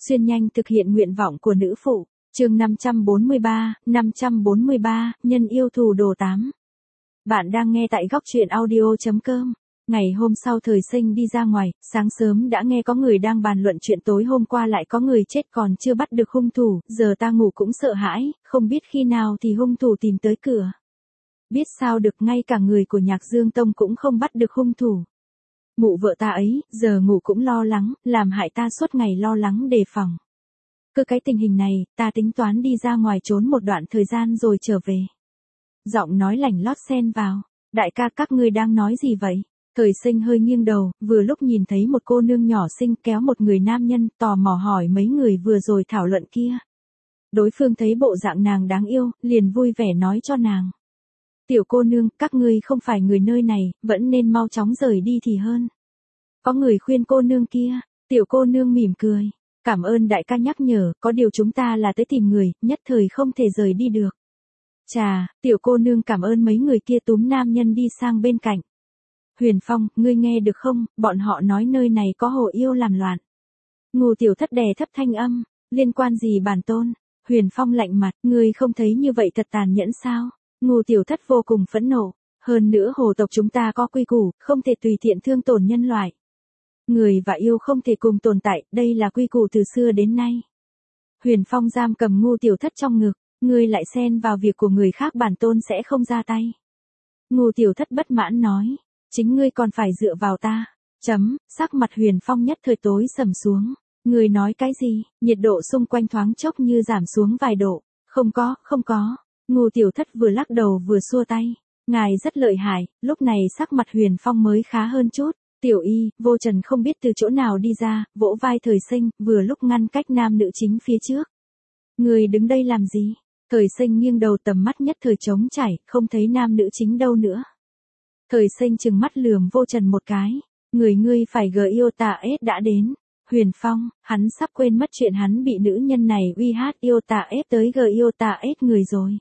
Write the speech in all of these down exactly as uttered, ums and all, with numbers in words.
Xuyên nhanh thực hiện nguyện vọng của nữ phụ. Chương năm trăm bốn mươi ba, năm trăm bốn mươi ba, nhân yêu thù đồ tám. Bạn đang nghe tại góc truyện audio chấm com. Ngày hôm sau Thời Sinh đi ra ngoài, sáng sớm đã nghe có người đang bàn luận chuyện tối hôm qua lại có người chết còn chưa bắt được hung thủ, giờ ta ngủ cũng sợ hãi, không biết khi nào thì hung thủ tìm tới cửa. Biết sao được, ngay cả người của Nhạc Dương Tông cũng không bắt được hung thủ. Mụ vợ ta ấy, giờ ngủ cũng lo lắng, làm hại ta suốt ngày lo lắng đề phòng. Cứ cái tình hình này, ta tính toán đi ra ngoài trốn một đoạn thời gian rồi trở về. Giọng nói lảnh lót xen vào. Đại ca, các ngươi đang nói gì vậy? Thời Sinh hơi nghiêng đầu, vừa lúc nhìn thấy một cô nương nhỏ xinh kéo một người nam nhân, tò mò hỏi mấy người vừa rồi thảo luận kia. Đối phương thấy bộ dạng nàng đáng yêu, liền vui vẻ nói cho nàng. Tiểu cô nương, các ngươi không phải người nơi này, vẫn nên mau chóng rời đi thì hơn. Có người khuyên cô nương kia, tiểu cô nương mỉm cười. Cảm ơn đại ca nhắc nhở, có điều chúng ta là tới tìm người, nhất thời không thể rời đi được. Chà, tiểu cô nương cảm ơn mấy người kia túm nam nhân đi sang bên cạnh. Huyền Phong, ngươi nghe được không, bọn họ nói nơi này có hồ yêu làm loạn. Ngô Tiểu Thất đè thấp thanh âm, liên quan gì bản tôn? Huyền Phong lạnh mặt, ngươi không thấy như vậy thật tàn nhẫn sao? Ngô Tiểu Thất vô cùng phẫn nộ, hơn nữa hồ tộc chúng ta có quy củ, không thể tùy tiện thương tổn nhân loại. Người và yêu không thể cùng tồn tại, đây là quy củ từ xưa đến nay. Huyền Phong giam cầm Ngô Tiểu Thất trong ngực, ngươi lại xen vào việc của người khác, bản tôn sẽ không ra tay. Ngô Tiểu Thất bất mãn nói, chính ngươi còn phải dựa vào ta. Chấm, sắc mặt Huyền Phong nhất thời tối sầm xuống. Ngươi nói cái gì? Nhiệt độ xung quanh thoáng chốc như giảm xuống vài độ. Không có, không có. Ngô Tiểu Thất vừa lắc đầu vừa xua tay. Ngài rất lợi hại, lúc này sắc mặt Huyền Phong mới khá hơn chút. Tiểu Y, Vô Trần không biết từ chỗ nào đi ra, vỗ vai Thời Sinh, vừa lúc ngăn cách nam nữ chính phía trước. Người đứng đây làm gì? Thời Sinh nghiêng đầu, tầm mắt nhất thời trống trải, không thấy nam nữ chính đâu nữa. Thời Sinh trừng mắt lườm Vô Trần một cái. Người ngươi phải gờ yêu tà ết đã đến. Huyền Phong, hắn sắp quên mất chuyện hắn bị nữ nhân này uy hát yêu tà ết tới gờ yêu tà ết người rồi.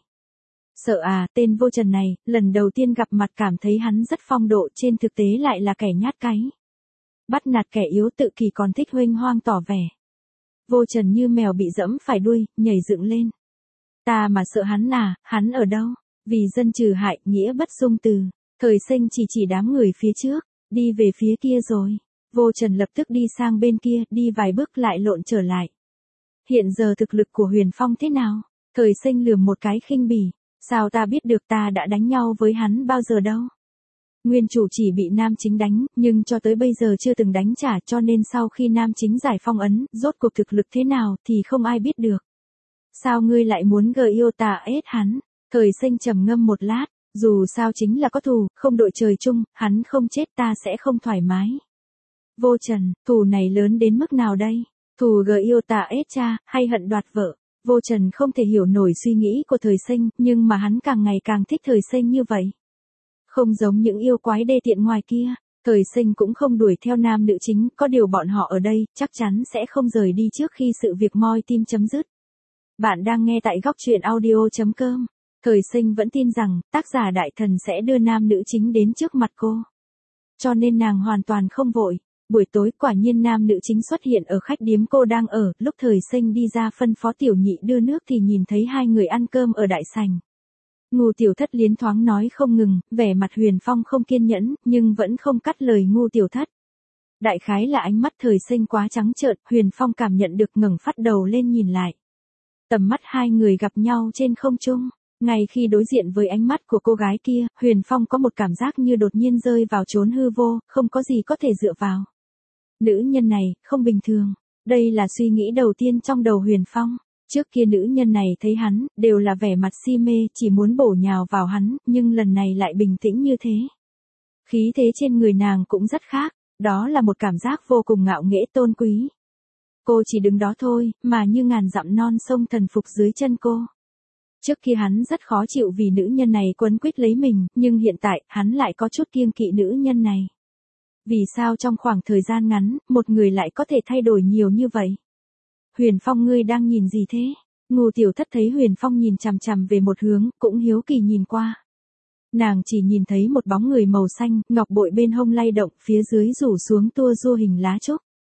Sợ à, tên Vô Trần này, lần đầu tiên gặp mặt cảm thấy hắn rất phong độ, trên thực tế lại là kẻ nhát cái. Bắt nạt kẻ yếu tự kỳ còn thích huênh hoang tỏ vẻ. Vô Trần như mèo bị dẫm phải đuôi, nhảy dựng lên. Ta mà sợ hắn à, hắn ở đâu? Vì dân trừ hại, nghĩa bất dung từ. Thời Sinh chỉ chỉ đám người phía trước, đi về phía kia rồi. Vô Trần lập tức đi sang bên kia, đi vài bước lại lộn trở lại. Hiện giờ thực lực của Huyền Phong thế nào? Thời Sinh lườm một cái khinh bỉ. Sao ta biết được, ta đã đánh nhau với hắn bao giờ đâu. Nguyên chủ chỉ bị nam chính đánh, nhưng cho tới bây giờ chưa từng đánh trả, cho nên sau khi nam chính giải phong ấn, rốt cuộc thực lực thế nào thì không ai biết được. Sao ngươi lại muốn gờ yêu tà ết hắn? Thời Sinh trầm ngâm một lát, dù sao chính là có thù, không đội trời chung, hắn không chết ta sẽ không thoải mái. Vô Trần, thù này lớn đến mức nào đây? Thù gờ yêu tà ết cha, hay hận đoạt vợ? Vô Trần không thể hiểu nổi suy nghĩ của Thời Sinh, nhưng mà hắn càng ngày càng thích Thời Sinh như vậy. Không giống những yêu quái đê tiện ngoài kia, Thời Sinh cũng không đuổi theo nam nữ chính, có điều bọn họ ở đây, chắc chắn sẽ không rời đi trước khi sự việc moi tim chấm dứt. Bạn đang nghe tại góc truyện audio chấm com. Thời Sinh vẫn tin rằng, tác giả đại thần sẽ đưa nam nữ chính đến trước mặt cô. Cho nên nàng hoàn toàn không vội. Buổi tối quả nhiên nam nữ chính xuất hiện ở khách điếm cô đang ở, lúc Thời Sinh đi ra phân phó Tiểu Nhị đưa nước thì nhìn thấy hai người ăn cơm ở đại sảnh. Ngô Tiểu Thất liến thoáng nói không ngừng, vẻ mặt Huyền Phong không kiên nhẫn, nhưng vẫn không cắt lời Ngô Tiểu Thất. Đại khái là ánh mắt Thời Sinh quá trắng trợn, Huyền Phong cảm nhận được, ngẩng phát đầu lên nhìn lại. Tầm mắt hai người gặp nhau trên không trung. Ngay khi đối diện với ánh mắt của cô gái kia, Huyền Phong có một cảm giác như đột nhiên rơi vào chốn hư vô, không có gì có thể dựa vào. Nữ nhân này, không bình thường. Đây là suy nghĩ đầu tiên trong đầu Huyền Phong. Trước kia nữ nhân này thấy hắn, đều là vẻ mặt si mê, chỉ muốn bổ nhào vào hắn, nhưng lần này lại bình tĩnh như thế. Khí thế trên người nàng cũng rất khác, đó là một cảm giác vô cùng ngạo nghễ tôn quý. Cô chỉ đứng đó thôi, mà như ngàn dặm non sông thần phục dưới chân cô. Trước kia hắn rất khó chịu vì nữ nhân này quấn quýt lấy mình, nhưng hiện tại, hắn lại có chút kiêng kỵ nữ nhân này. Vì sao trong khoảng thời gian ngắn, một người lại có thể thay đổi nhiều như vậy? Huyền Phong, ngươi đang nhìn gì thế? Ngô Tiểu Thất thấy Huyền Phong nhìn chằm chằm về một hướng, cũng hiếu kỳ nhìn qua. Nàng chỉ nhìn thấy một bóng người màu xanh, ngọc bội bên hông lay động, phía dưới rủ xuống tua rua hình lá trúc.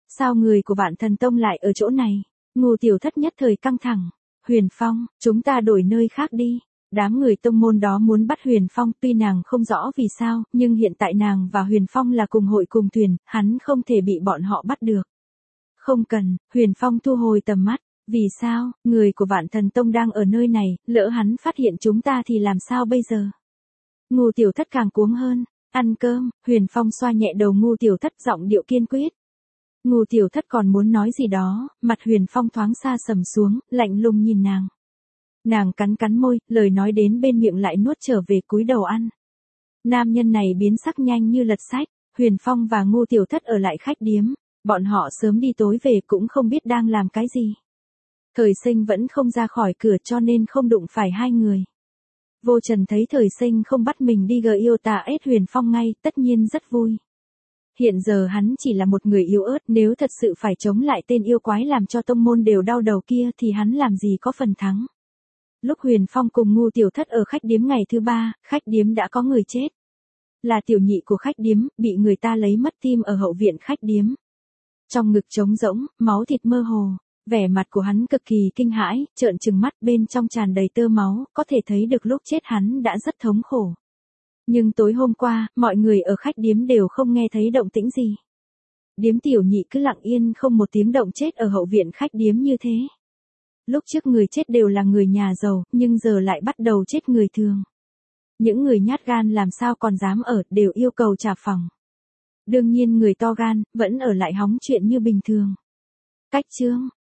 sao người của Vạn Thần Tông lại ở chỗ này? Ngô Tiểu Thất nhất thời căng thẳng. Huyền Phong, chúng ta đổi nơi khác đi. Đám người tông môn đó muốn bắt Huyền Phong, tuy nàng không rõ vì sao, nhưng hiện tại nàng và Huyền Phong là cùng hội cùng thuyền, hắn không thể bị bọn họ bắt được. Không cần, Huyền Phong thu hồi tầm mắt. Vì sao, người của Vạn Thần Tông đang ở nơi này, lỡ hắn phát hiện chúng ta thì làm sao bây giờ? Ngô Tiểu Thất càng cuống hơn. Ăn cơm, Huyền Phong xoa nhẹ đầu Ngô Tiểu Thất, giọng điệu kiên quyết. Ngô Tiểu Thất còn muốn nói gì đó, mặt Huyền Phong thoáng xa sầm xuống, lạnh lùng nhìn nàng. Nàng cắn cắn môi, lời nói đến bên miệng lại nuốt trở về, cúi đầu ăn. Nam nhân này biến sắc nhanh như lật sách. Huyền Phong và Ngô Tiểu Thất ở lại khách điếm, bọn họ sớm đi tối về cũng không biết đang làm cái gì. Thời Sinh vẫn không ra khỏi cửa cho nên không đụng phải hai người. Vô Trần thấy Thời Sinh không bắt mình đi gờ yêu tà ết Huyền Phong ngay, tất nhiên rất vui. Hiện giờ hắn chỉ là một người yếu ớt, nếu thật sự phải chống lại tên yêu quái làm cho tông môn đều đau đầu kia thì hắn làm gì có phần thắng. Lúc Huyền Phong cùng Ngô Tiểu Thất ở khách điếm ngày thứ ba, khách điếm đã có người chết. Là tiểu nhị của khách điếm, bị người ta lấy mất tim ở hậu viện khách điếm. Trong ngực trống rỗng, máu thịt mơ hồ, vẻ mặt của hắn cực kỳ kinh hãi, trợn trừng mắt, bên trong tràn đầy tơ máu, có thể thấy được lúc chết hắn đã rất thống khổ. Nhưng tối hôm qua, mọi người ở khách điếm đều không nghe thấy động tĩnh gì. Điếm tiểu nhị cứ lặng yên không một tiếng động chết ở hậu viện khách điếm như thế. Lúc trước người chết đều là người nhà giàu, nhưng giờ lại bắt đầu chết người thường. Những người nhát gan làm sao còn dám ở, đều yêu cầu trả phòng. Đương nhiên người to gan, vẫn ở lại hóng chuyện như bình thường. Cách chương,